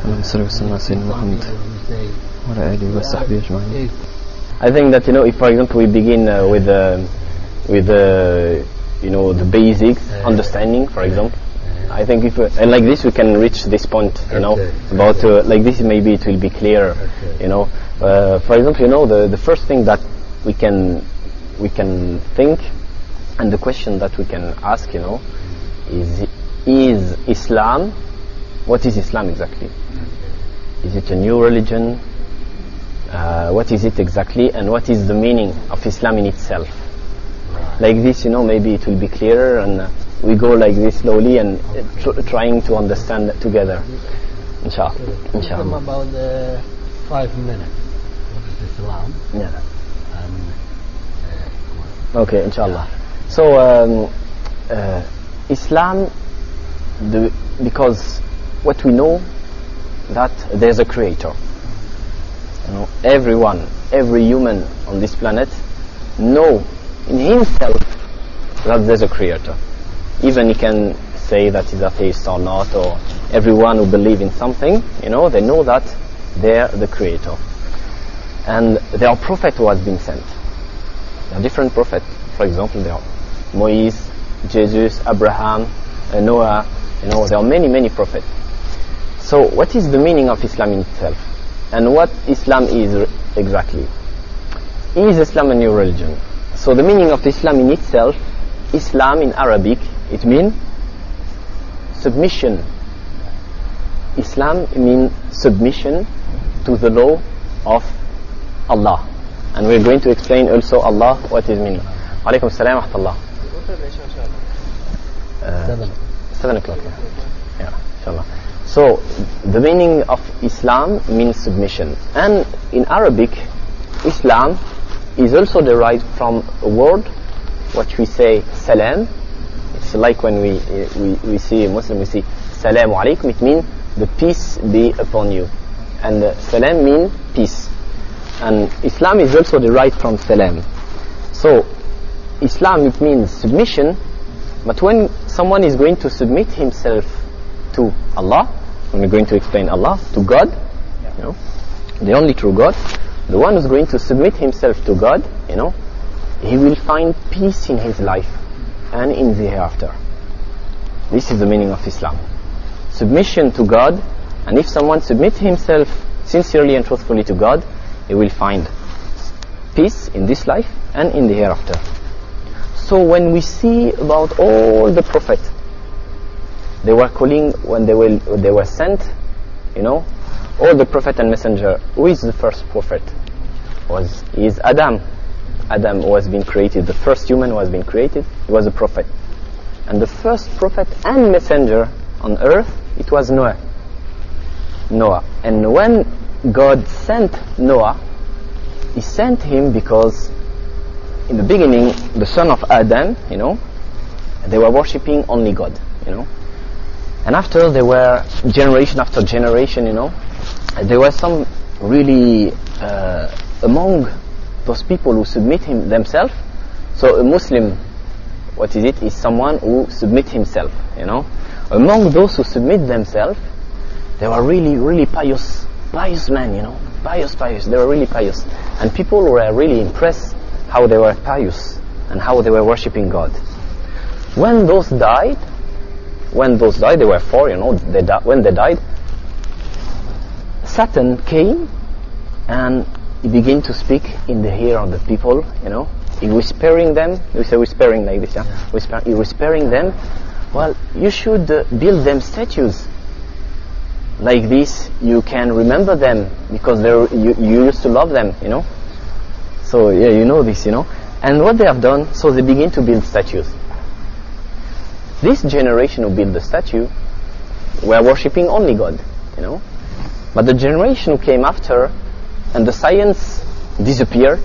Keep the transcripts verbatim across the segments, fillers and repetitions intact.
I think that, you know, if for example we begin uh, with uh, with uh, you know, the basics understanding, for example, I think if uh, and like this we can reach this point, you know, about uh, like this maybe it will be clearer, you know. Uh, for example, you know, the the first thing that we can we can think, and the question that we can ask, you know, is is Islam, what is Islam exactly? Is it a new religion? Uh, what is it exactly, and what is the meaning of Islam in itself? Like this, you know, maybe it will be clearer, and uh, we go like this slowly and uh, tr- trying to understand that together. Inshallah. Inshallah. About uh, five minutes. What is Islam? Yeah. And, uh, okay, inshallah. So um, uh, Islam, the, because what we know that there's a creator. You know, everyone, every human on this planet know in himself that there's a creator. Even he can say that he's atheist or not, or everyone who believes in something, you know, they know that they're the creator. And there are prophets who has been sent. There are different prophets. For example, there are Moses, Jesus, Abraham, uh, Noah, you know, there are many, many prophets. So what is the meaning of Islam in itself? And what Islam is r- exactly? Is Islam a new religion? So the meaning of Islam in itself, Islam in Arabic, it means submission. Islam means submission to the law of Allah. And we're going to explain also Allah, what is meaning. Alaikum salam wa rahmatullah. Uh, seven. Seven o'clock. Yeah, yeah, inshallah. So the meaning of Islam means submission, and in Arabic, Islam is also derived from a word, what we say salam. It's like when we uh, we we see a Muslim, we say salamu alaikum. It means the peace be upon you, and uh, salam means peace. And Islam is also derived from salam. So Islam, it means submission, but when someone is going to submit himself to Allah, when we're going to explain Allah, to God, you know, the only true God, the one who's going to submit himself to God, you know, he will find peace in his life and in the hereafter. This is the meaning of Islam. Submission to God, and if someone submits himself sincerely and truthfully to God, he will find peace in this life and in the hereafter. So when we see about all the prophets, they were calling, when they were they were sent, you know, all the prophet and messenger. Who is the first prophet? Was is Adam. Adam who has been created, the first human who has been created, he was a prophet. And the first prophet and messenger on earth, it was Noah. Noah. And when God sent Noah, he sent him because in the beginning, the son of Adam, you know, they were worshipping only God, you know. And after there were generation after generation, you know, there were some really uh, among those people who submit him themselves. So a Muslim, what is it? Is someone who submit himself, you know. Among those who submit themselves, they were really, really pious, pious men, you know, pious, pious. They were really pious, and people were really impressed how they were pious and how they were worshipping God. When those died, when those died, they were four, you know. They di- when they died, Satan came and he began to speak in the ear of the people, you know. He whispering them. We say whispering like this, yeah. yeah. Whisper, he whispering them. Well, you should uh, build them statues. Like this, you can remember them because they you, you used to love them, you know. So yeah, you know this, you know. And what they have done, so they begin to build statues. This generation who built the statue were worshipping only God, you know. But the generation who came after, and the science disappeared,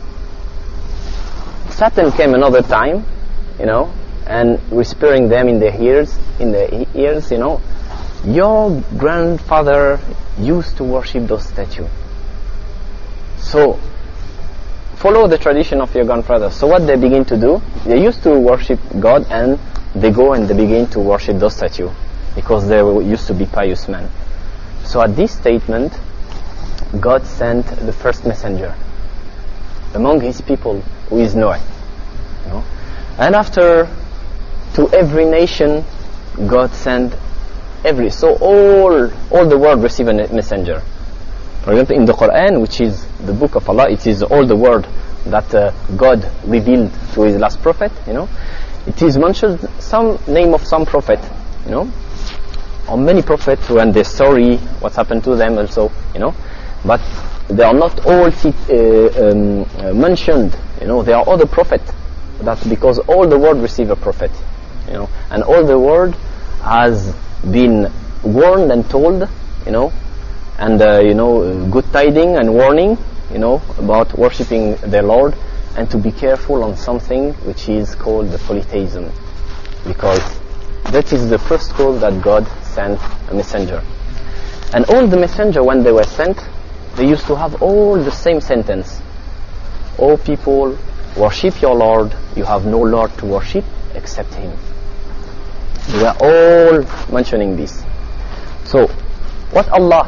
Satan came another time, you know, and whispering them in their ears, in their ears, you know, your grandfather used to worship those statues. So follow the tradition of your grandfather. So what they begin to do, they used to worship God, and they go and they begin to worship those statues because they were used to be pious men. So So at this statement, God sent the first messenger among his people, who is Noah. You know? And after, to every nation, God sent every, so all all the world receive a messenger. For example, in the Quran, which is the book of Allah, it is all the word that uh, God revealed to his last prophet, you know. It is mentioned some name of some prophet, you know, or many prophets when they story what's happened to them also, you know. But they are not all uh, um, uh, mentioned, you know. There are other prophets. That's because all the world receive a prophet, you know, and all the world has been warned and told, you know, and uh, you know, good tidings and warning, you know, about worshipping their Lord, and to be careful on something which is called the polytheism, because that is the first call that God sent a messenger. And all the messenger, when they were sent, they used to have all the same sentence: "O people, worship your Lord, you have no Lord to worship except Him." They were all mentioning this. So, what Allah,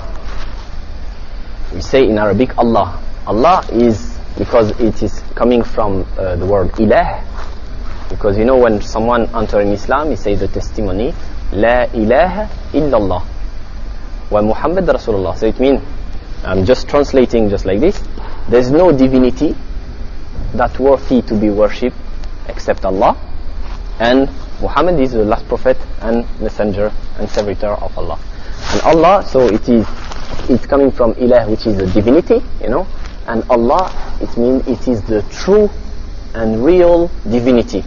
we say in Arabic, Allah. Allah is, because it is coming from uh, the word ilah, because you know when someone enters in Islam, he says the testimony, La ilaha illallah wa Muhammad Rasulullah. So it means, I'm just translating just like this, there's no divinity that worthy to be worshipped except Allah, and Muhammad is the last prophet and messenger and servitor of Allah. And Allah, so it is, it's coming from ilah, which is a divinity, you know, and Allah, it means it is the true and real divinity.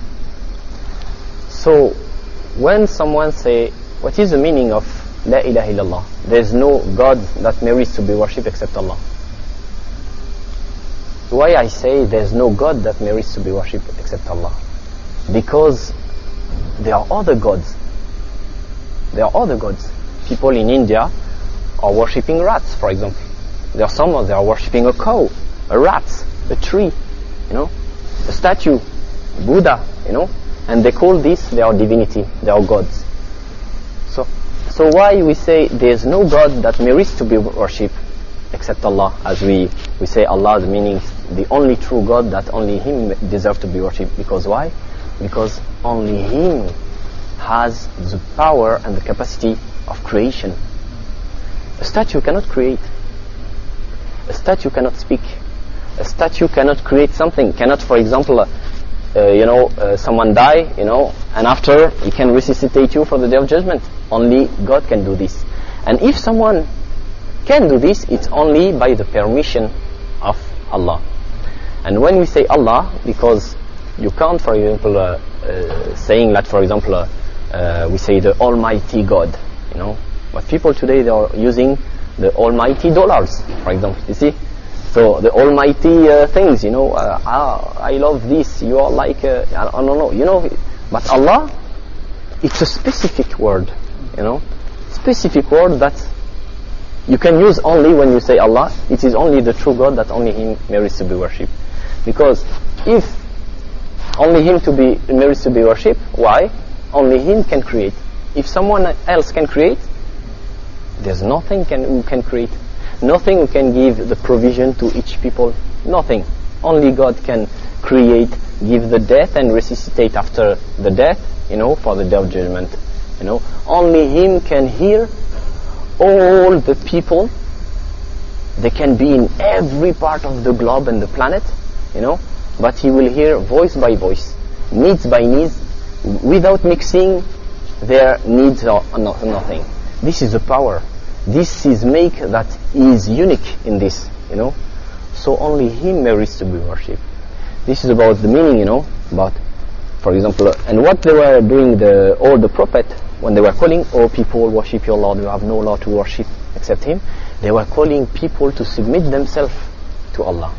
So when someone say, what is the meaning of La ilaha illallah? There's no God that merits to be worshipped except Allah. Why I say there's no God that merits to be worshipped except Allah? Because there are other gods. There are other gods. People in India are worshipping rats, for example. There are some they are worshipping a cow, a rat, a tree, you know, a statue, Buddha, you know, and they call this their divinity, their gods. So, so why we say there's no God that merits to be worshipped except Allah, as we, we say Allah, the meaning the only true God, that only Him deserves to be worshipped. Because why? Because only Him has the power and the capacity of creation. A statue cannot create. A statue cannot speak. A statue cannot create something. Cannot, for example, uh, uh, you know, uh, someone die, you know, and after he can resuscitate you for the day of judgment. Only God can do this. And if someone can do this, it's only by the permission of Allah. And when we say Allah, because you can't, for example, uh, uh, saying that, for example, uh, uh, we say the Almighty God, you know. But people today, they are using the almighty dollars, for example, you see. So the almighty uh, things, you know, uh, ah, I love this, you are like, uh, I don't know, you know. But Allah, it's a specific word, you know. Specific word that you can use only when you say Allah. It is only the true God that only Him merits to be worshipped. Because if only Him to be merits to be worshipped, why? Only Him can create. If someone else can create, there's nothing can, who can create. Nothing who can give the provision to each people. Nothing. Only God can create, give the death and resuscitate after the death, you know, for the day of judgment. You know, only Him can hear all the people. They can be in every part of the globe and the planet, you know, but He will hear voice by voice, needs by needs, without mixing their needs or nothing. This is the power. This is make that He is unique in this, you know. So only Him merits to be worshipped. This is about the meaning, you know, about, for example, uh, and what they were doing, the all the prophet, when they were calling, "Oh people, worship your Lord, you have no Lord to worship except Him," they were calling people to submit themselves to Allah.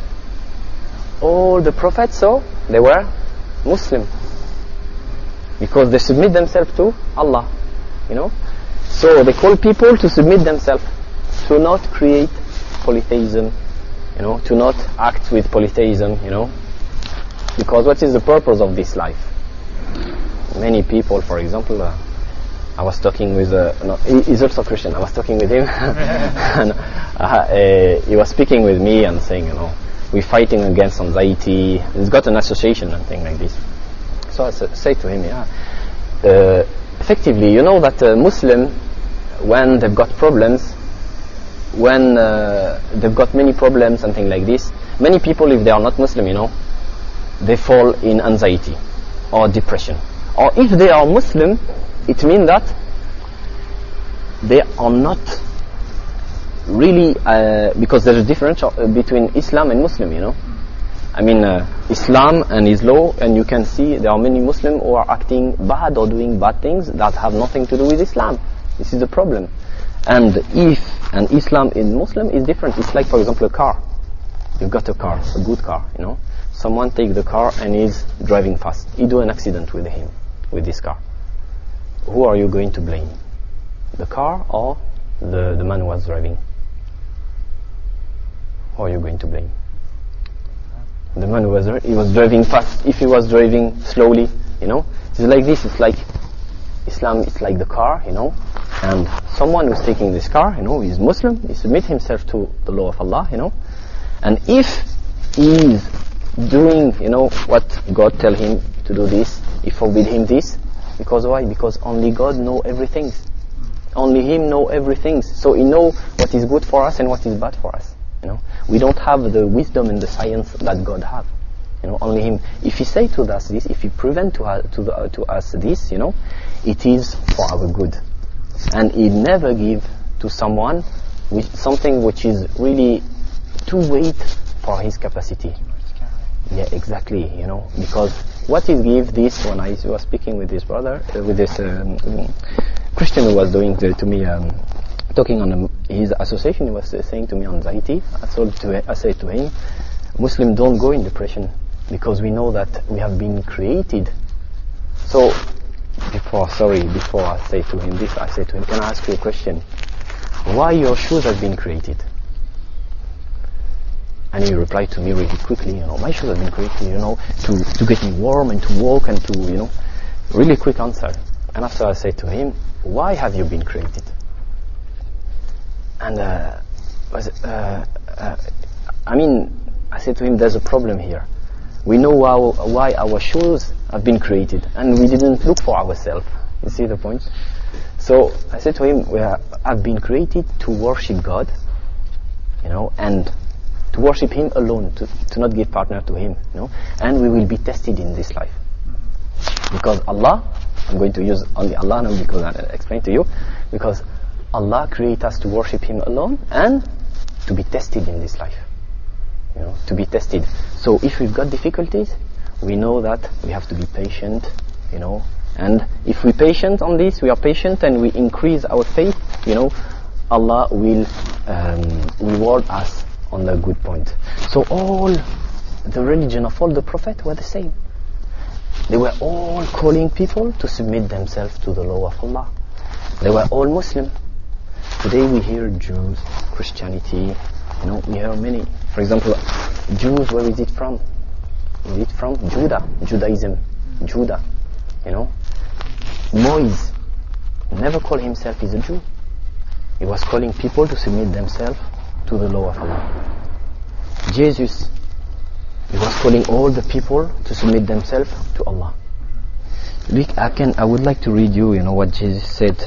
All the prophets, so they were Muslim, because they submit themselves to Allah, you know. So they call people to submit themselves, to not create polytheism, you know, to not act with polytheism, you know. Because what is the purpose of this life? Many people, for example, uh, I was talking with uh, no, he, he's also Christian. I was talking with him, and uh, uh, he was speaking with me and saying, you know, we're fighting against anxiety. He's got an association and thing like this. So I s- say to him, yeah, uh, effectively, you know that a Muslim, when they've got problems, when uh, they've got many problems and things like this, many people, if they are not Muslim, you know, they fall in anxiety or depression. Or if they are Muslim, it means that they are not really, uh, because there is a difference uh, between Islam and Muslim, you know. I mean, uh, Islam and his law, and you can see there are many Muslims who are acting bad or doing bad things that have nothing to do with Islam. This is the problem. And if an Islam in Muslim is different, it's like, for example, a car. You've got a car, a good car, you know. Someone take the car and is driving fast. He do an accident with him, with this car. Who are you going to blame? The car or the, the man who was driving? Who are you going to blame? The man who was he was driving fast. If he was driving slowly, you know, it's like this. It's like Islam. It's like the car, you know, and someone who's taking this car, you know, is Muslim. He submit himself to the law of Allah, you know, and if he is doing, you know, what God tell him to do this, He forbid him this. Because why? Because only God know everything. Only Him know everything. So He know what is good for us and what is bad for us. You know, we don't have the wisdom and the science that God have. You know, only Him. If He say to us this, if He prevent to us, to, the, uh, to us this, you know, it is for our good. And He never give to someone with something which is really too weight for his capacity. Yeah, exactly. You know, because what He give this, when I was speaking with this brother, uh, with this um, Christian who was doing to, to me, um, talking on um, his association, he was uh, saying to me anxiety. I told to, I said to him, Muslims don't go in depression because we know that we have been created. So, before, sorry, before I say to him this, I say to him, can I ask you a question? Why your shoes have been created? And he replied to me really quickly, you know, my shoes have been created, you know, to, to get me warm and to walk and to, you know, really quick answer. And after I said to him, why have you been created? And, uh, was, uh, uh, I mean, I said to him, there's a problem here. We know how, why our shoes have been created, and we didn't look for ourselves. You see the point? So I said to him, we have been created to worship God, you know, and to worship Him alone, to, to not give partner to Him, you know, and we will be tested in this life. Because Allah, I'm going to use only Allah now because I explain to you, because Allah created us to worship Him alone and to be tested in this life. You know, to be tested. So if we've got difficulties, we know that we have to be patient, you know, and if we're patient on this, we are patient and we increase our faith, you know, Allah will um, reward us on the good point. So all the religion of all the prophets were the same. They were all calling people to submit themselves to the law of Allah. They were all Muslim. Today we hear Jews, Christianity, you know, we hear many. For example, Jews, where is it from? Is it from Judah, Judaism, Judah, you know. Moise never called himself as a Jew. He was calling people to submit themselves to the law of Allah. Jesus, he was calling all the people to submit themselves to Allah. I can, I would like to read you, you know, what Jesus said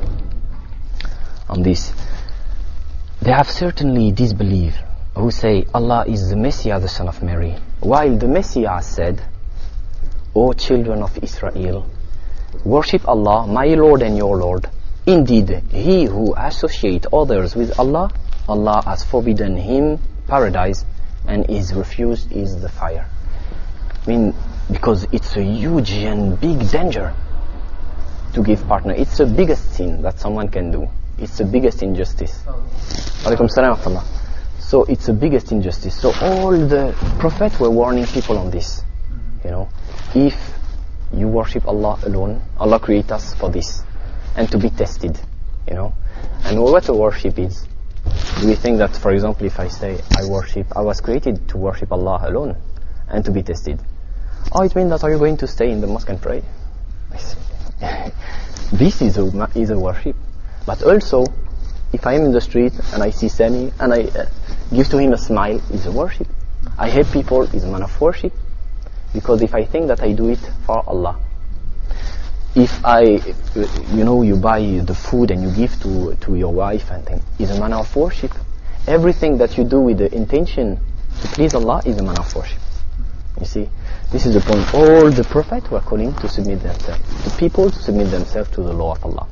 on this. They have certainly disbelieved who say Allah is the Messiah, the son of Mary, while the Messiah said, O children of Israel, worship Allah, my Lord and your Lord. Indeed, he who associates others with Allah, Allah has forbidden him paradise, and his refuge is the fire. I mean, because it's a huge and big danger to give partner. It's the biggest sin that someone can do. It's the biggest injustice. Alaikum salam wa rahmatullah. So it's the biggest injustice. So all the prophets were warning people on this. You know, if you worship Allah alone, Allah created us for this, and to be tested. You know, and what a worship is. Do we think that, for example, if I say I worship, I was created to worship Allah alone and to be tested? Oh, it means that are you going to stay in the mosque and pray? This is a, is a worship. But also, if I am in the street and I see Sami and I uh, give to him a smile, is a worship. I help people, is a man of worship. Because if I think that I do it for Allah. If I, you know, you buy the food and you give to, to your wife and thing, is a manner of worship. Everything that you do with the intention to please Allah is a manner of worship. You see, this is the point. All the prophets were calling to submit themselves, the people to submit themselves to the law of Allah.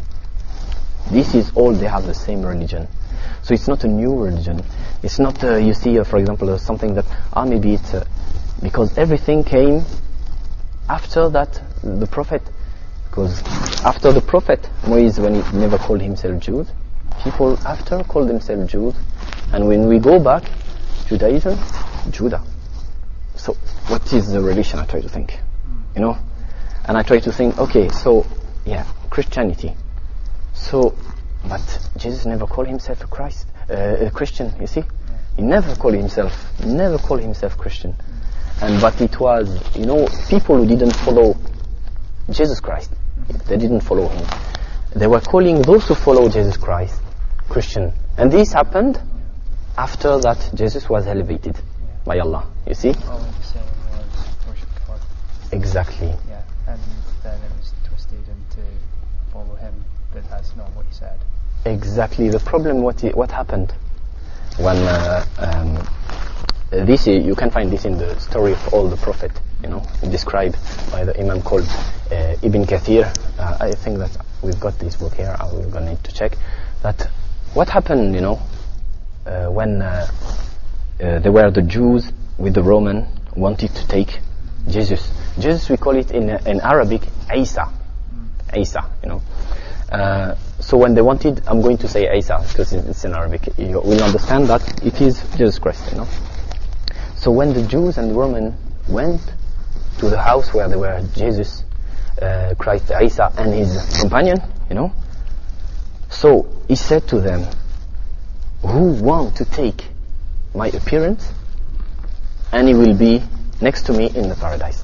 This is all, they have the same religion. So it's not a new religion. It's not, uh, you see, uh, for example, uh, something that, ah, maybe it's, uh, because everything came after that, the prophet. Because after the prophet, Moise, when he never called himself Jude, people after called themselves Jude. And when we go back, Judaism, Judah. So what is the relation, I try to think, you know? And I try to think, okay, so, yeah, Christianity. So, but Jesus never called himself a Christ, uh, a Christian, you see? He never called himself, never called himself Christian. And but it was, you know, people who didn't follow Jesus Christ. They didn't follow him. They were calling those who follow Jesus Christ Christian. And this happened after that Jesus was elevated yeah. by Allah. You see? All he was saying was worship God. Exactly. Yeah, and then it was twisted into follow him, but that's not what he said. Exactly. The problem, what he, what happened when uh, um, this, you can find this in the story of all the prophet, you know, described by the Imam called uh, Ibn Kathir. Uh, I think that we've got this book here. We're going to need to check that. What happened, you know, uh, when uh, uh, there were the Jews with the Roman wanted to take Jesus. Jesus, we call it in uh, in Arabic Isa, Isa, you know. Uh, so when they wanted, I'm going to say Isa because it's in Arabic. You will understand that it is Jesus Christ, you know. So when the Jews and the Roman went to the house where there were Jesus, uh, Christ, Isa, and his companion, you know, so he said to them, who want to take my appearance, and he will be next to me in the paradise.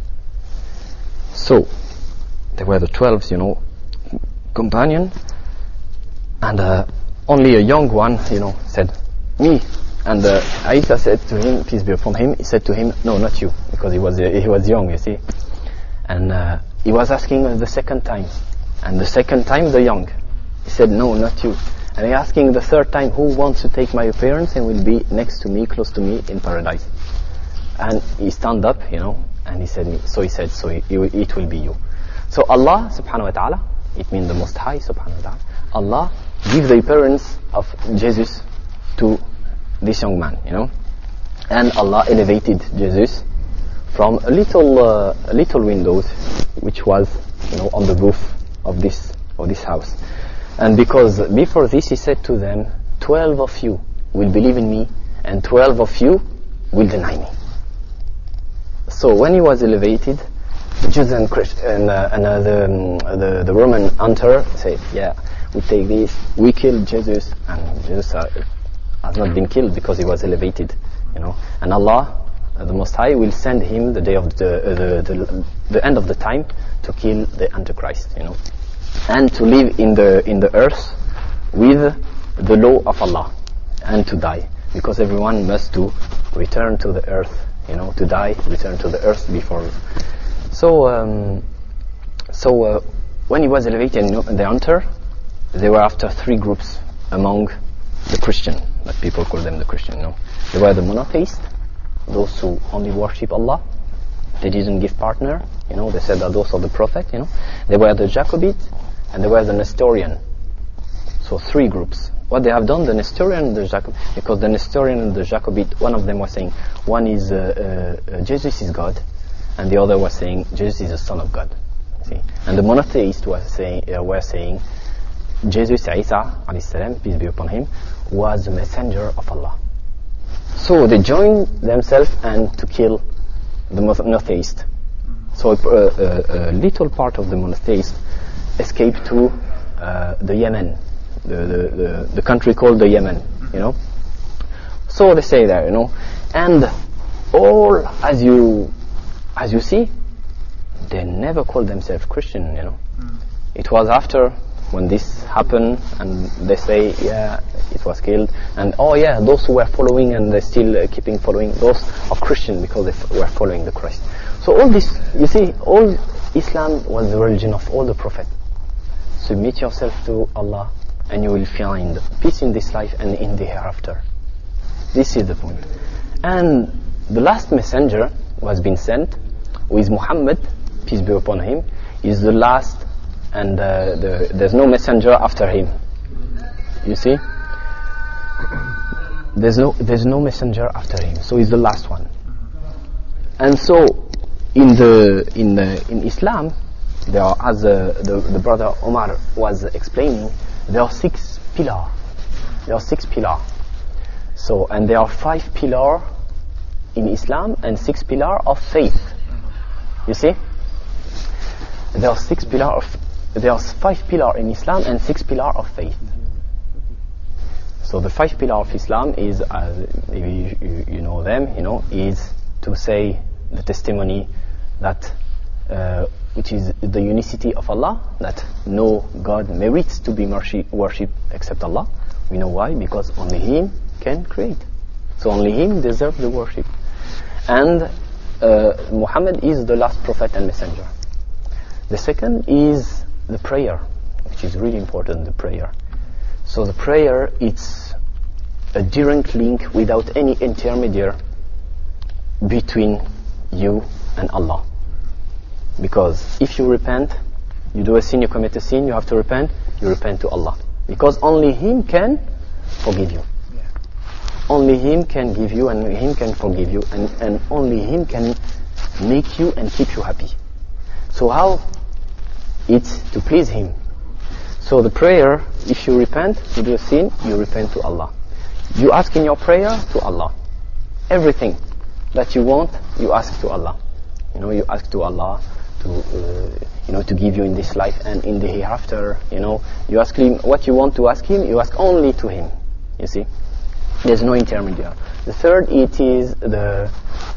So there were the twelve, you know, companion, and uh, only a young one, you know, said, me. And uh, Isa said to him, peace be upon him, he said to him, no, not you, because he was uh, he was young, you see. And uh, he was asking uh, the second time, and the second time the young, he said, no, not you. And he asking the third time, who wants to take my appearance and will be next to me, close to me in paradise? And he stand up, you know, and he said, so he said, so it, it will be you. So Allah subhanahu wa ta'ala, it means the Most High subhanahu wa ta'ala, Allah give the appearance of Jesus to this young man, you know, and Allah elevated Jesus from a little, uh, a little windows, which was, you know, on the roof of this of this house. And because before this, he said to them, twelve of you will believe in me, and twelve of you will deny me. So when he was elevated, the Jews and Christ- and, uh, and uh, the, um, the the Roman hunter said, yeah, we take this, we kill Jesus, and Jesus uh, has not been killed because he was elevated, you know. And Allah, uh, the Most High, will send him the day of the, uh, the the the end of the time to kill the Antichrist, you know, and to live in the in the earth with the law of Allah, and to die, because everyone must to return to the earth, you know, to die, return to the earth before. So, um, so uh, when he was elevated, you know, the hunter, they were after three groups among the Christian, that people call them the Christian, you know. They were the monotheists, those who only worship Allah. They didn't give partner, you know. They said that those are the prophet, you know. They were the Jacobites, and they were the Nestorian. So three groups. What they have done, the Nestorian and the Jacobite, because the Nestorian and the Jacobite, one of them was saying, one is uh, uh, Jesus is God, and the other was saying Jesus is the Son of God. See, and the monotheists was saying, uh, were saying Jesus, Isa, alayhi salam, peace be upon him, was the messenger of Allah. So they joined themselves and to kill the monotheist. So a, a, a little part of the monotheist escaped to uh, the Yemen, the, the, the, the country called the Yemen, you know. So they say there, you know, and all, as you as you see, they never call themselves Christian, you know. Mm. It was after when this happened, and they say, yeah, it was killed, and oh yeah, those who were following and they're still uh, keeping following, those are Christian because they f- were following the Christ. So all this, you see, all Islam was the religion of all the prophets. Submit yourself to Allah, and you will find peace in this life and in the hereafter. This is the point. And the last messenger who has been sent, who is Muhammad, peace be upon him, is the last, and uh, the, there's no messenger after him. You see? There's no there's no messenger after him, so he's the last one. And so in the in the in Islam, there are, as uh, the the brother Omar was explaining, there are six pillars. There are six pillars. So and there are five pillars in Islam and six pillars of faith. You see? There are six pillars of there are five pillars in Islam and six pillars of faith. So the five pillars of Islam is, uh, maybe you, you, you know them, you know, is to say the testimony that uh, which is the unicity of Allah, that no God merits to be worshipped except Allah. We know why, because only Him can create. So only Him deserves the worship. And uh, Muhammad is the last prophet and messenger. The second is the prayer, which is really important, the prayer. So the prayer, it's a direct link without any intermediary between you and Allah. Because if you repent, you do a sin, you commit a sin, you have to repent, you repent to Allah. Because only Him can forgive you. Yeah. Only Him can give you and Him can forgive you, and, and only Him can make you and keep you happy. So how? It's to please Him. So the prayer, if you repent, you do a sin, you repent to Allah. You ask in your prayer to Allah. Everything that you want, you ask to Allah. You know, you ask to Allah to, uh, you know, to give you in this life and in the hereafter. You know, you ask Him what you want to ask Him. You ask only to Him. You see, there's no intermediary. The third, it is the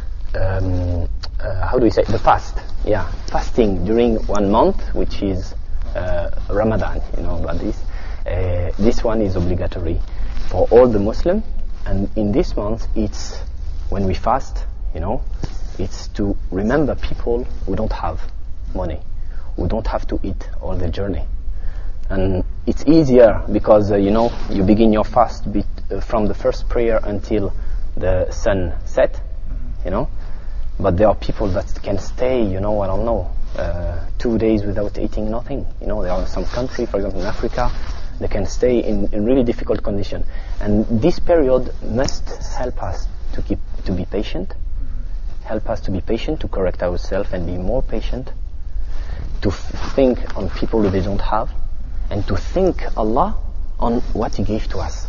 um, uh, how do we say the fast? Yeah, fasting during one month, which is uh, Ramadan. You know about this. Uh, this one is obligatory for all the Muslim, and in this month, it's when we fast. You know, it's to remember people who don't have money, who don't have to eat all the journey. And it's easier because, uh, you know, you begin your fast be- uh, from the first prayer until the sun set, you know. But there are people that can stay, you know, I don't know, uh, two days without eating nothing. You know, there are some country, for example in Africa, they can stay in, in really difficult condition. And this period must help us to keep to be patient, help us to be patient, to correct ourselves and be more patient, to f- think on people that they don't have, and to thank Allah on what He gave to us.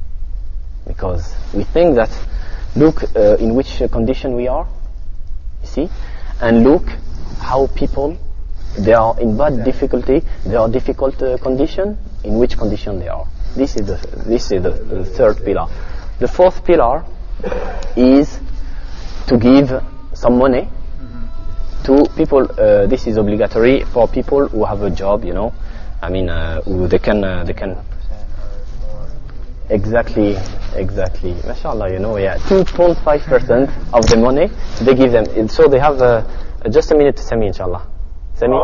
Because we think that, look uh, in which uh, condition we are, you see, and look how people, they are in bad difficulty, they are difficult uh, condition, in which condition they are. This is the this is the, the third pillar. The fourth pillar is to give some money to people. Uh, this is obligatory for people who have a job, you know. I mean, uh, who they can uh, they can exactly exactly. Mashallah, you know, yeah, two point five percent of the money they give them. And so they have uh, just a minute to Sami, inshallah. Sami.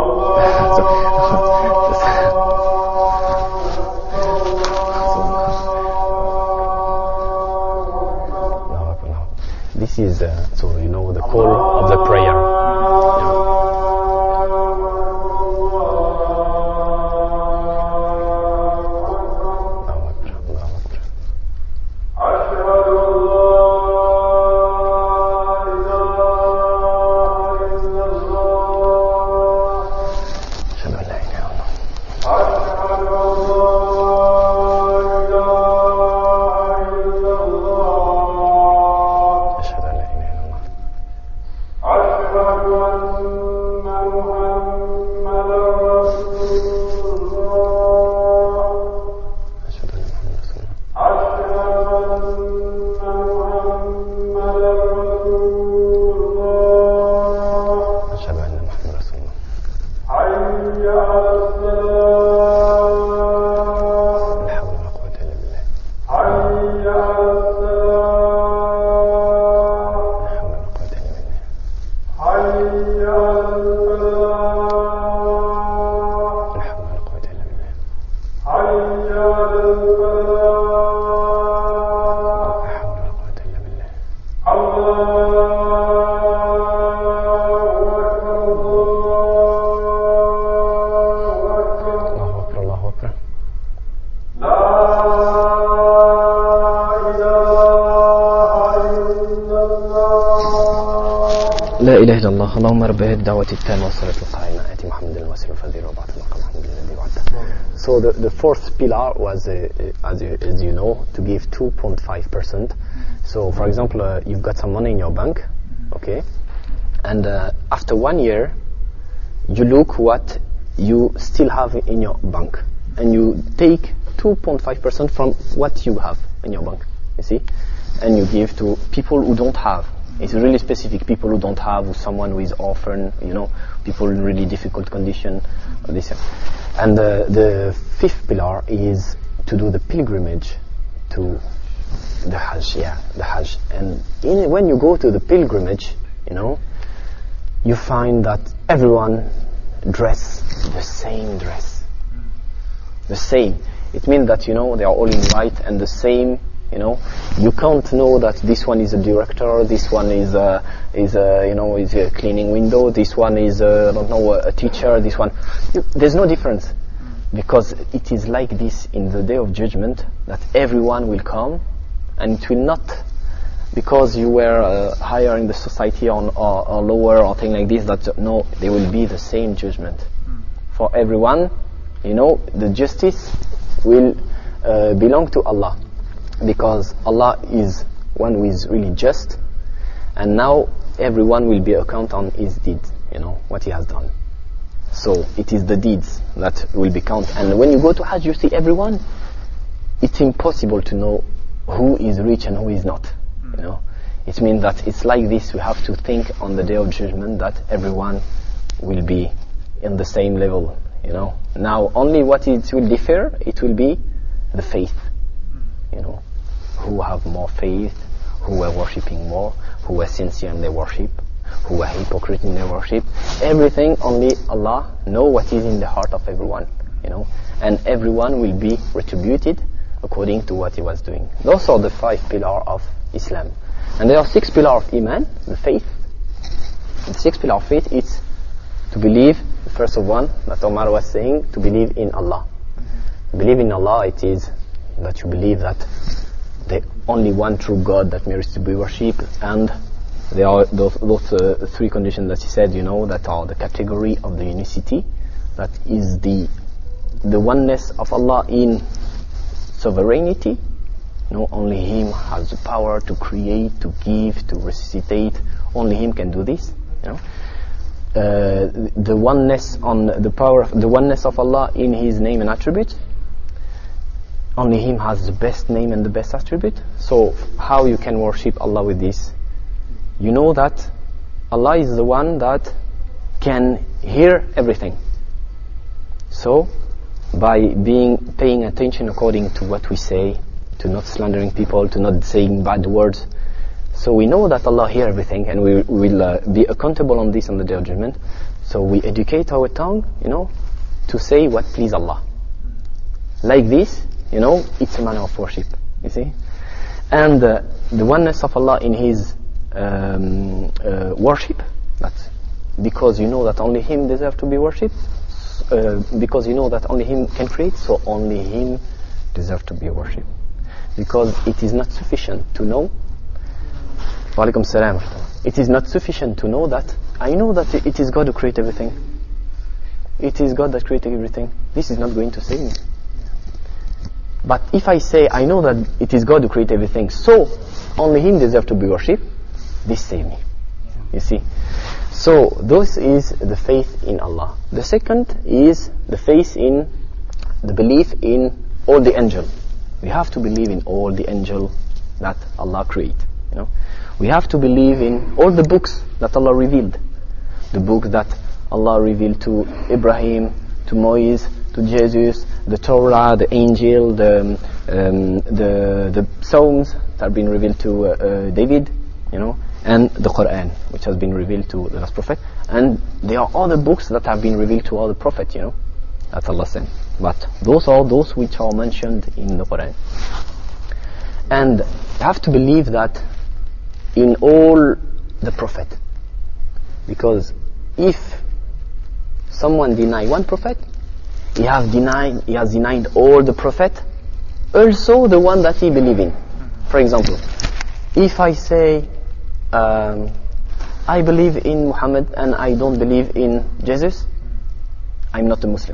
This is uh, so you know the call of the prayer. Yeah. أشهد لا إله إلا الله اللهم رب هذه الدعوة التامة والصلاة القائمة آتي محمد الوسيلة والفضيلة وبعث المقام محمد الذي وعده. So the, the fourth pillar was, uh, as, you, as you know, to give two point five percent. So for example, uh, you've got some money in your bank, okay, and uh, after one year, you look what you still have in your bank, and you take two point five percent from what you have in your bank, you see, and you give to people who don't have. It's really specific, people who don't have, or someone who is orphan, you know, people in really difficult condition. This. And uh, the fifth pillar is to do the pilgrimage to the Hajj, yeah, the Hajj. And in, when you go to the pilgrimage, you know, you find that everyone dress the same dress. The same. It means that, you know, they are all in white and the same. You know, you can't know that this one is a director, this one is a, is a, you know, is a cleaning window, this one is a, I don't know, a teacher, this one. You, there's no difference, because it is like this in the day of judgment, that everyone will come, and it will not, because you were uh, higher in the society or, or, or lower or thing like this, that no, there will be the same judgment for everyone. You know, the justice will uh, belong to Allah. Because Allah is one who is really just, and now everyone will be account on his deeds, you know, what he has done. So it is the deeds that will be counted. And when you go to Hajj, you see everyone. It's impossible to know who is rich and who is not, you know. It means that it's like this. We have to think on the day of judgment that everyone will be in the same level, you know. Now only what it will differ, it will be the faith, you know. Who have more faith, who were worshipping more, who were sincere in their worship, who were hypocrite in their worship. Everything, only Allah know what is in the heart of everyone, you know. And everyone will be retributed according to what he was doing. Those are the five pillars of Islam. And there are six pillars of Iman, the faith. The sixth pillar of faith is to believe, the first of one, that Omar was saying, to believe in Allah. Believe in Allah, it is that you believe that the only one true God that merits to be worshipped, and there are those, those uh, three conditions that he said, you know, that are the category of the unicity, that is the the oneness of Allah in sovereignty. You know, only Him has the power to create, to give, to resuscitate. Only Him can do this. You know, uh, the oneness on the power, of, the oneness of Allah in His name and attributes. Only Him has the best name and the best attribute. So how you can worship Allah with this? You know that Allah is the one that can hear everything. So by being paying attention according to what we say, to not slandering people, to not saying bad words, so we know that Allah hears everything, and we will uh, be accountable on this on the Day of Judgment. So we educate our tongue, you know, to say what please Allah. Like this, you know, it's a manner of worship, you see. And uh, the oneness of Allah in His um, uh, worship, that because you know that only Him deserves to be worshipped, uh, because you know that only Him can create, so only Him deserves to be worshipped. Because it is not sufficient to know, wa alaikum salam, it is not sufficient to know that, I know that it is God who created everything. It is God that created everything. This is not going to save me. But if I say, I know that it is God who created everything, so only Him deserves to be worshipped, this saves me. You see? So, this is the faith in Allah. The second is the faith in, the belief in all the angels. We have to believe in all the angels that Allah created. You know? We have to believe in all the books that Allah revealed. The book that Allah revealed to Ibrahim, to Moses, to Jesus, the Torah, the Angel, the um, the the Psalms that have been revealed to uh, uh, David, you know, and the Quran, which has been revealed to the last prophet. And there are other books that have been revealed to all the prophets, you know, that Allah sent. But those are those which are mentioned in the Quran. And you have to believe that in all the prophet, because if someone deny one prophet, he has denied he has denied all the prophet, also the one that he believe in. For example, if I say um, I believe in Muhammad and I don't believe in Jesus, I'm not a Muslim.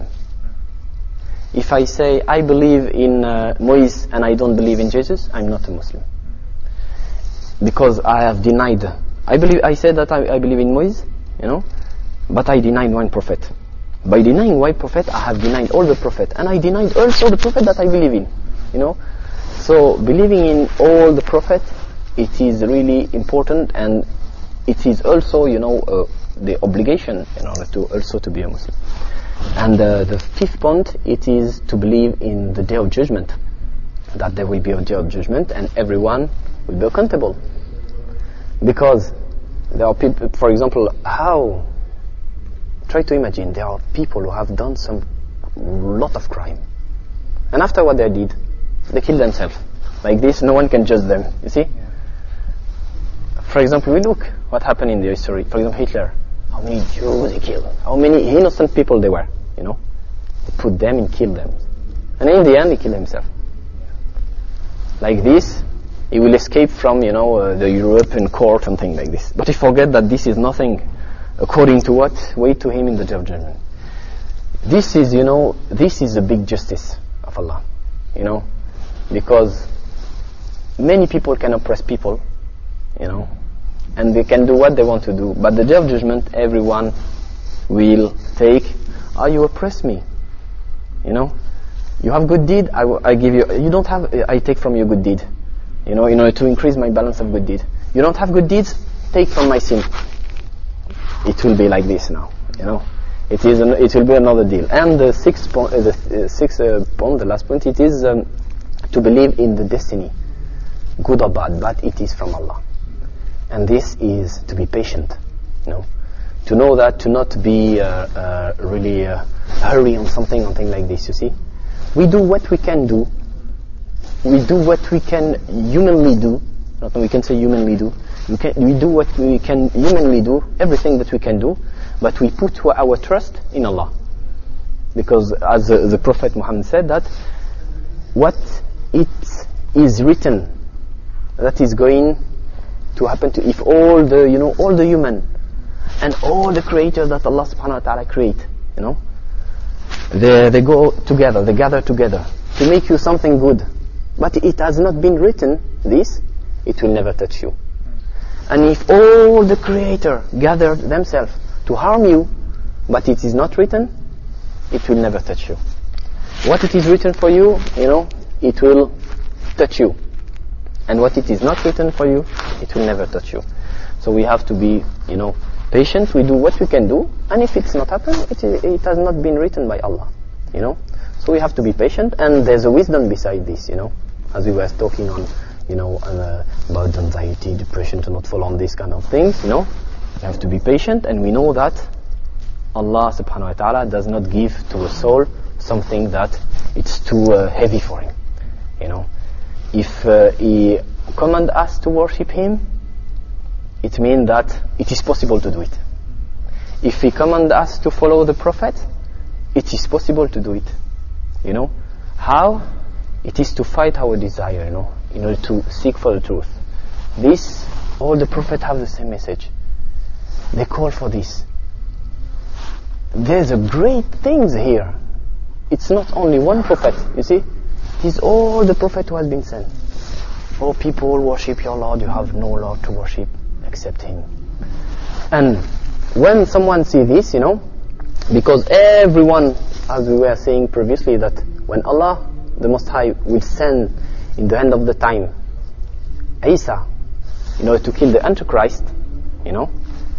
If I say I believe in uh, Moise and I don't believe in Jesus, I'm not a Muslim. Because I have denied. I believe. I said that I, I believe in Moise, you know, but I denied one prophet. By denying one prophet, I have denied all the prophet, and I denied also the prophet that I believe in, you know. So believing in all the prophet, it is really important, and it is also, you know, uh, the obligation in order to also to be a Muslim. And uh, the fifth point, it is to believe in the day of judgment, that there will be a day of judgment, and everyone will be accountable. Because there are people, for example, how, try to imagine, there are people who have done some lot of crime, and after what they did, they kill themselves. Like this, no one can judge them, you see? For example, we look what happened in the history. For example, Hitler, how many Jews he killed, how many innocent people they were, you know? He put them and killed them. And in the end, he killed himself. Like this, he will escape from, you know, uh, the European court and things like this. But he forget that this is nothing according to what wait to him in the day of judgment. This is, you know, this is the big justice of Allah, you know, because many people can oppress people, you know, and they can do what they want to do. But the day of judgment, everyone will take, oh, you oppress me, you know, you have good deed, I, w- I give you, you don't have, I take from you good deed. You know, in order to increase my balance of good deed. You don't have good deeds, take from my sin. It will be like this now, you know. It is. An, it will be another deal. And the sixth point, uh, the uh, sixth uh, point, the last point, it is um, to believe in the destiny, good or bad, but it is from Allah. And this is to be patient, you know. To know that, to not be uh, uh, really uh, hurry on something, something like this. You see, we do what we can do. We do what we can humanly do. Not we can say humanly do. We, can, we do what we can humanly do, everything that we can do, but we put our trust in Allah. Because as uh, the Prophet Muhammad said that, what it is written that is going to happen to, if all the, you know, all the human and all the creators that Allah subhanahu wa ta'ala create, you know, they, they go together, they gather together to make you something good. But it has not been written, this, it will never touch you. And if all the creator gathered themselves to harm you, but it is not written, it will never touch you. What it is written for you, you know, it will touch you. And what it is not written for you, it will never touch you. So we have to be, you know, patient. We do what we can do, and if it's not happened, it, is, it has not been written by Allah, you know. So we have to be patient, and there's a wisdom beside this, you know. As we were talking on, you know, uh, about anxiety, depression, to not fall on these kind of things, you know. We have to be patient, and we know that Allah subhanahu wa ta'ala does not give to a soul something that it's too uh, heavy for him, you know. If uh, he command us to worship him, it means that it is possible to do it. If he command us to follow the Prophet, it is possible to do it, you know. How? It is to fight our desire, you know, in order to seek for the truth. This, all the prophets have the same message. They call for this. There's a great things here. It's not only one prophet, you see. It is all the prophet who has been sent. Oh, people, worship your Lord. You have no Lord to worship except Him. And when someone sees this, you know, because everyone, as we were saying previously, that when Allah the Most High will send in the end of the time Isa in order to kill the Antichrist, you know,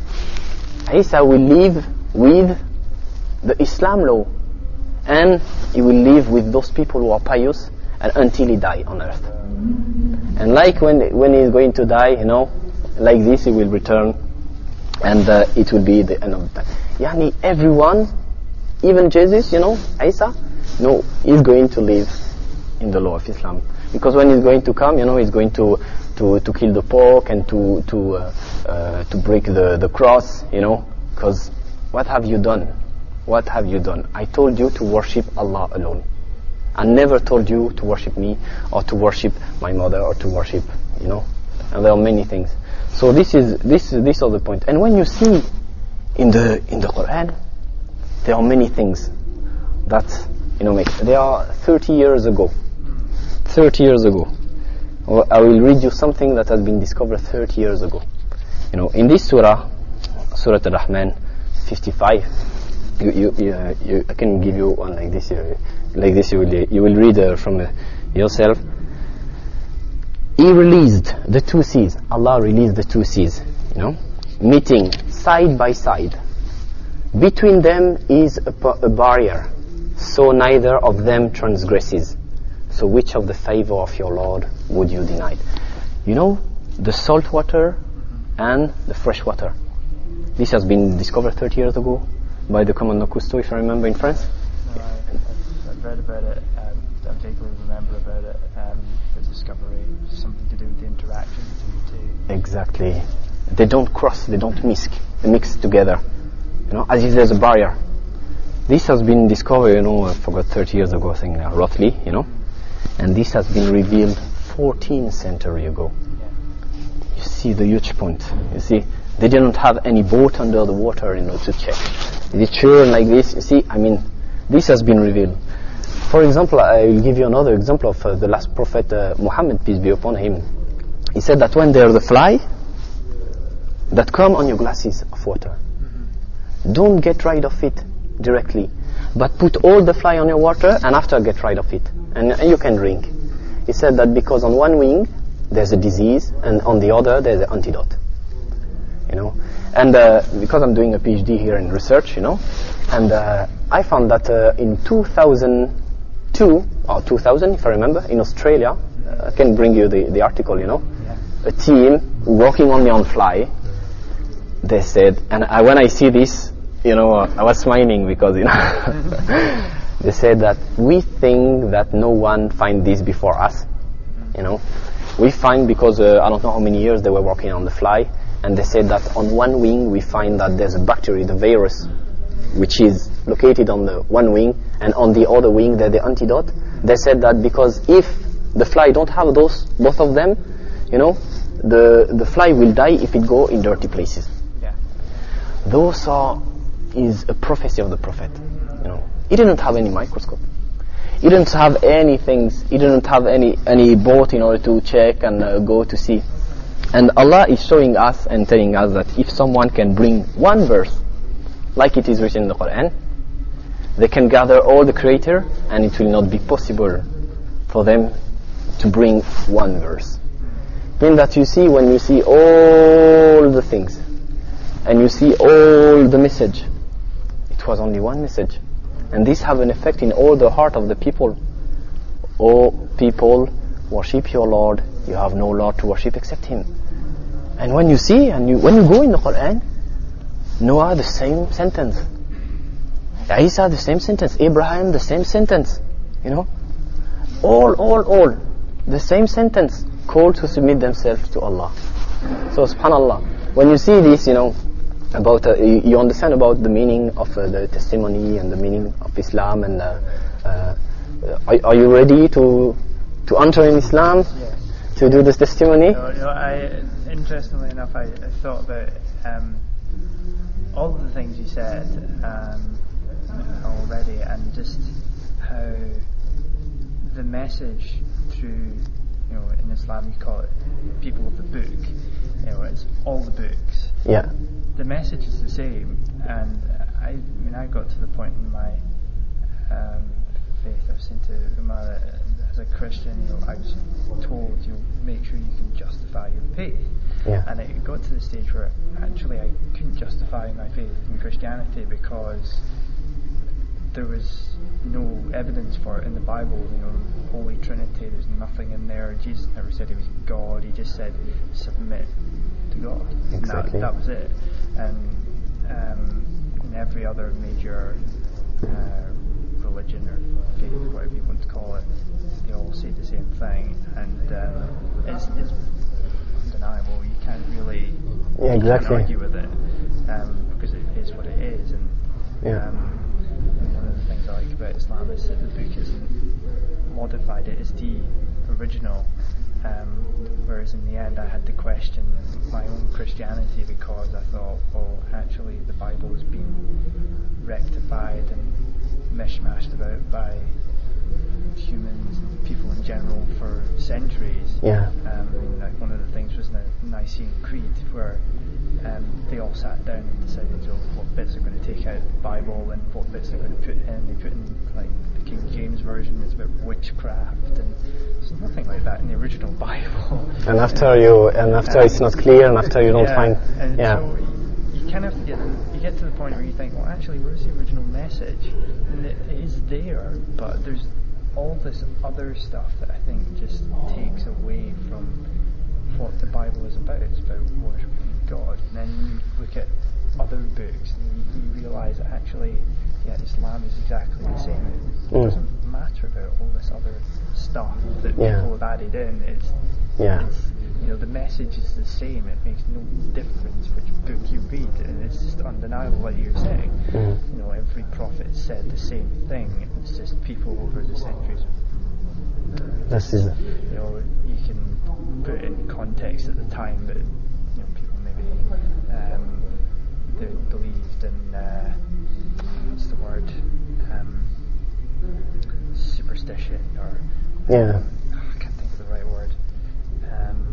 Isa will live with the Islam law, and he will live with those people who are pious, and until he die on earth. And like when when he is going to die, you know, like this he will return, and uh, it will be the end of the time. Yani everyone, even Jesus, you know, Isa, no, he's going to live in the law of Islam, because when he's going to come, you know, he's going to to to kill the pork and to to uh, uh, to break the the cross, you know, because what have you done? What have you done? I told you to worship Allah alone. I never told you to worship me or to worship my mother or to worship, you know. And there are many things. So this is this this is the point. And when you see in the in the Quran, there are many things that you know make. They are thirty years ago. thirty years ago. I will read you something that has been discovered thirty years ago. You know, in this surah, Surah Al-Rahman, fifty-five. You, you, you, uh, you, I can give you one like this. Uh, like this, you will you will read uh, from uh, yourself. He released the two seas. Allah released the two seas. You know, meeting side by side. Between them is a, a barrier, so neither of them transgresses. So which of the favor of your Lord would you deny? You know, the salt water and the fresh water. This has been discovered thirty years ago by the Commandant Cousteau, if I remember, in France. No, I, I've, I've read about it. Um, I vaguely remember about it. Um, the discovery, something to do with the interaction between the two. Exactly. They don't cross. They don't mix. They mix together. You know, as if there's a barrier. This has been discovered, you know, I forgot thirty years ago, I think, uh, roughly, you know. And this has been revealed fourteenth century ago. Yeah. You see the huge point. You see, they didn't have any boat under the water, you know, to check. Is it sure like this? You see, I mean, this has been revealed. For example, I will give you another example of uh, the last prophet, uh, Muhammad, peace be upon him. He said that when there's a fly that come on your glasses of water, mm-hmm. don't get rid of it directly, but put all the fly on your water and after get rid of it. And, and you can drink. He said that because on one wing there's a disease and on the other there's an antidote. You know, and uh, because I'm doing a PhD here in research, you know, and uh, I found that uh, in two thousand two or two thousand, if I remember, in Australia, uh, I can bring you the, the article. You know, yeah. A team working only on fly. They said, and I, when I see this, you know, uh, I was smiling because you know. They said that we think that no one find this before us. You know, we find because uh, I don't know how many years they were working on the fly, and they said that on one wing we find that there's a bacteria, the virus, which is located on the one wing, and on the other wing there's the antidote. They said that because if the fly don't have those, both of them, you know, the the fly will die if it go in dirty places. Yeah. Those are is a prophecy of the prophet. You know. He didn't have any microscope. He didn't have any things. He didn't have any any boat in order to check and uh, go to see. And Allah is showing us and telling us that if someone can bring one verse, like it is written in the Quran, they can gather all the Creator, and it will not be possible for them to bring one verse. Meaning that you see, when you see all the things, and you see all the message, it was only one message. And this have an effect in all the heart of the people. O people, worship your Lord. You have no Lord to worship except Him. And when you see, and you, when you go in the Quran, Noah, the same sentence. Isa, the same sentence. Abraham, the same sentence. You know, all, all, all, the same sentence. Called to submit themselves to Allah. So, subhanallah, when you see this, you know, about uh, you, you understand about the meaning of uh, the testimony and the meaning of Islam, and uh, uh, are, are you ready to to enter in Islam? Yes. To do this testimony? No, no, I, interestingly enough, I, I thought about um, all of the things you said um, already, and just how the message through, you know, in Islam you call it people of the book. You know, it's all the books. Yeah. The message is the same, and I, I mean, I got to the point in my um, faith. I was saying to Umar, uh, as a Christian, you know, I was told, you know, make sure you can justify your faith. Yeah. And it got to the stage where actually I couldn't justify my faith in Christianity because there was no evidence for it in the Bible. You know, Holy Trinity, there's nothing in there. Jesus never said He was God. He just said submit to God. Exactly. That, that was it. And um, in every other major uh, religion or faith, whatever you want to call it, they all say the same thing, and um, it's, it's undeniable. You can't really yeah, exactly. you can't argue with it um, because it is what it is. And yeah. um, one of the things I like about Islam is that the book isn't modified; it is the original. Um, whereas in the end I had to question my own Christianity because I thought, well, actually the Bible has been rectified and mishmashed about by humans and people in general for centuries. Yeah. Um, like one of the things was the Nicene Creed, where um, they all sat down and decided oh, what bits they're going to take out of the Bible and what bits they're going to put in. They put in like the King James version is about witchcraft, and there's nothing like that in the original Bible. And after you, and after um, it's not clear, and after you don't yeah, find, and yeah. So you kind of have to get you get to the point where you think, well, actually, where's the original message? And it, it is there, but there's all this other stuff that I think just takes away from what the Bible is about. It's about worshipping God. And then you look at other books and you, you realise that actually, yeah, Islam is exactly the same. It mm. doesn't matter about all this other stuff that yeah. people have added in. It's, yeah. it's, you know, the message is the same. It makes no difference which book you read, and it's just undeniable, like you're saying. Mm. You know, every prophet said the same thing. It's just people over the centuries. This is. You know, you can put it in context at the time, but you know, people maybe um, they believed in uh, what's the word, um, superstition, or yeah. oh, I can't think of the right word. Um,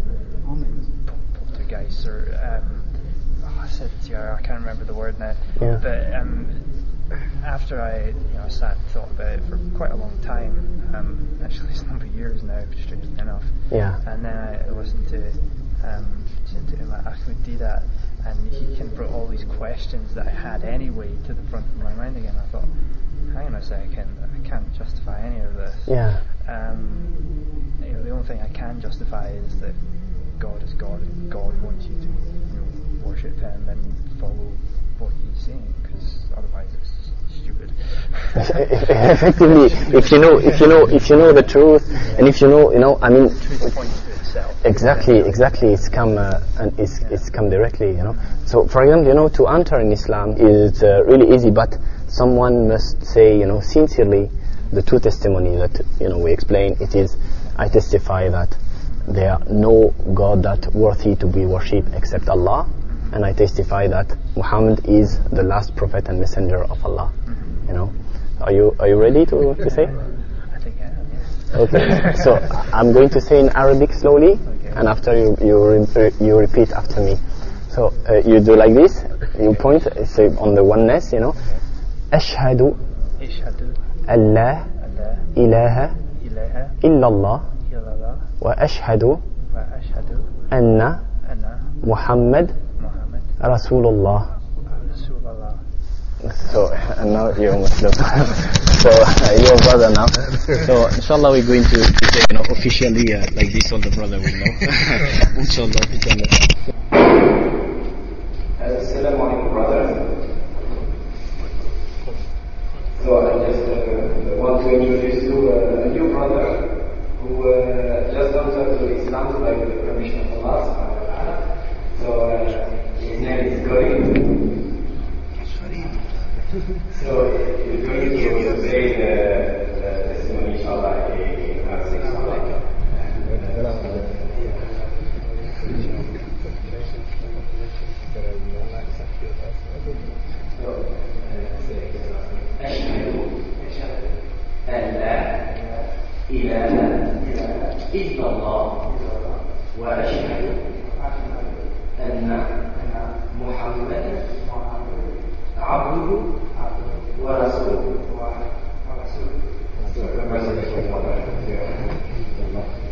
poltergeist, or um, oh, I said it to you, I can't remember the word now. Yeah. But um, after I, you know, sat and thought about it for quite a long time, um, actually it's a number of years now, strangely enough. Yeah. And then I listened to um, to Umar Ahmed Didat, and he kind of brought all these questions that I had anyway to the front of my mind again. I thought, hang on a second, I can't justify any of this. Yeah. Um, you know, the only thing I can justify is that God is God, and God wants you to, you know, worship Him and follow what He's saying, because otherwise it's stupid. Effectively, if you know, if you know, if you know the truth, and if you know, you know, I mean, the truth points to itself. Exactly, exactly. It's come uh, and it's yeah. it's come directly, you know. So, for example, you know, to enter in Islam is uh, really easy, but someone must say, you know, sincerely, the true testimony that, you know, we explain. It is, I testify that there are no God that worthy to be worshipped except Allah, and I testify that Muhammad is the last prophet and messenger of Allah. You know, are you are you ready to, to say? I think I am. Yes. Okay. So I'm going to say in Arabic slowly, okay. And after you you re- you repeat after me. So uh, you do like this. You point say on the oneness. You know, Ashhadu an la ilaha illallah wa ashhadu anna Muhammad Rasulullah. So uh, now you're Muslim. So uh, you're a brother now. So inshallah we're going to, to say, you know, officially uh, like this, all the brother will know. Inshallah. Assalamu alaikum, brothers. So I just uh, want to introduce you uh, a new brother who uh, just entered to Islam by the permission of Allah subhanahu wa ta'ala. So uh, his name is Karim. So he's going to say the, the testimony, inshallah, in Arabic. أشهد أن لا إله إلا الله وأشهد أن محمدا عبده ورسوله.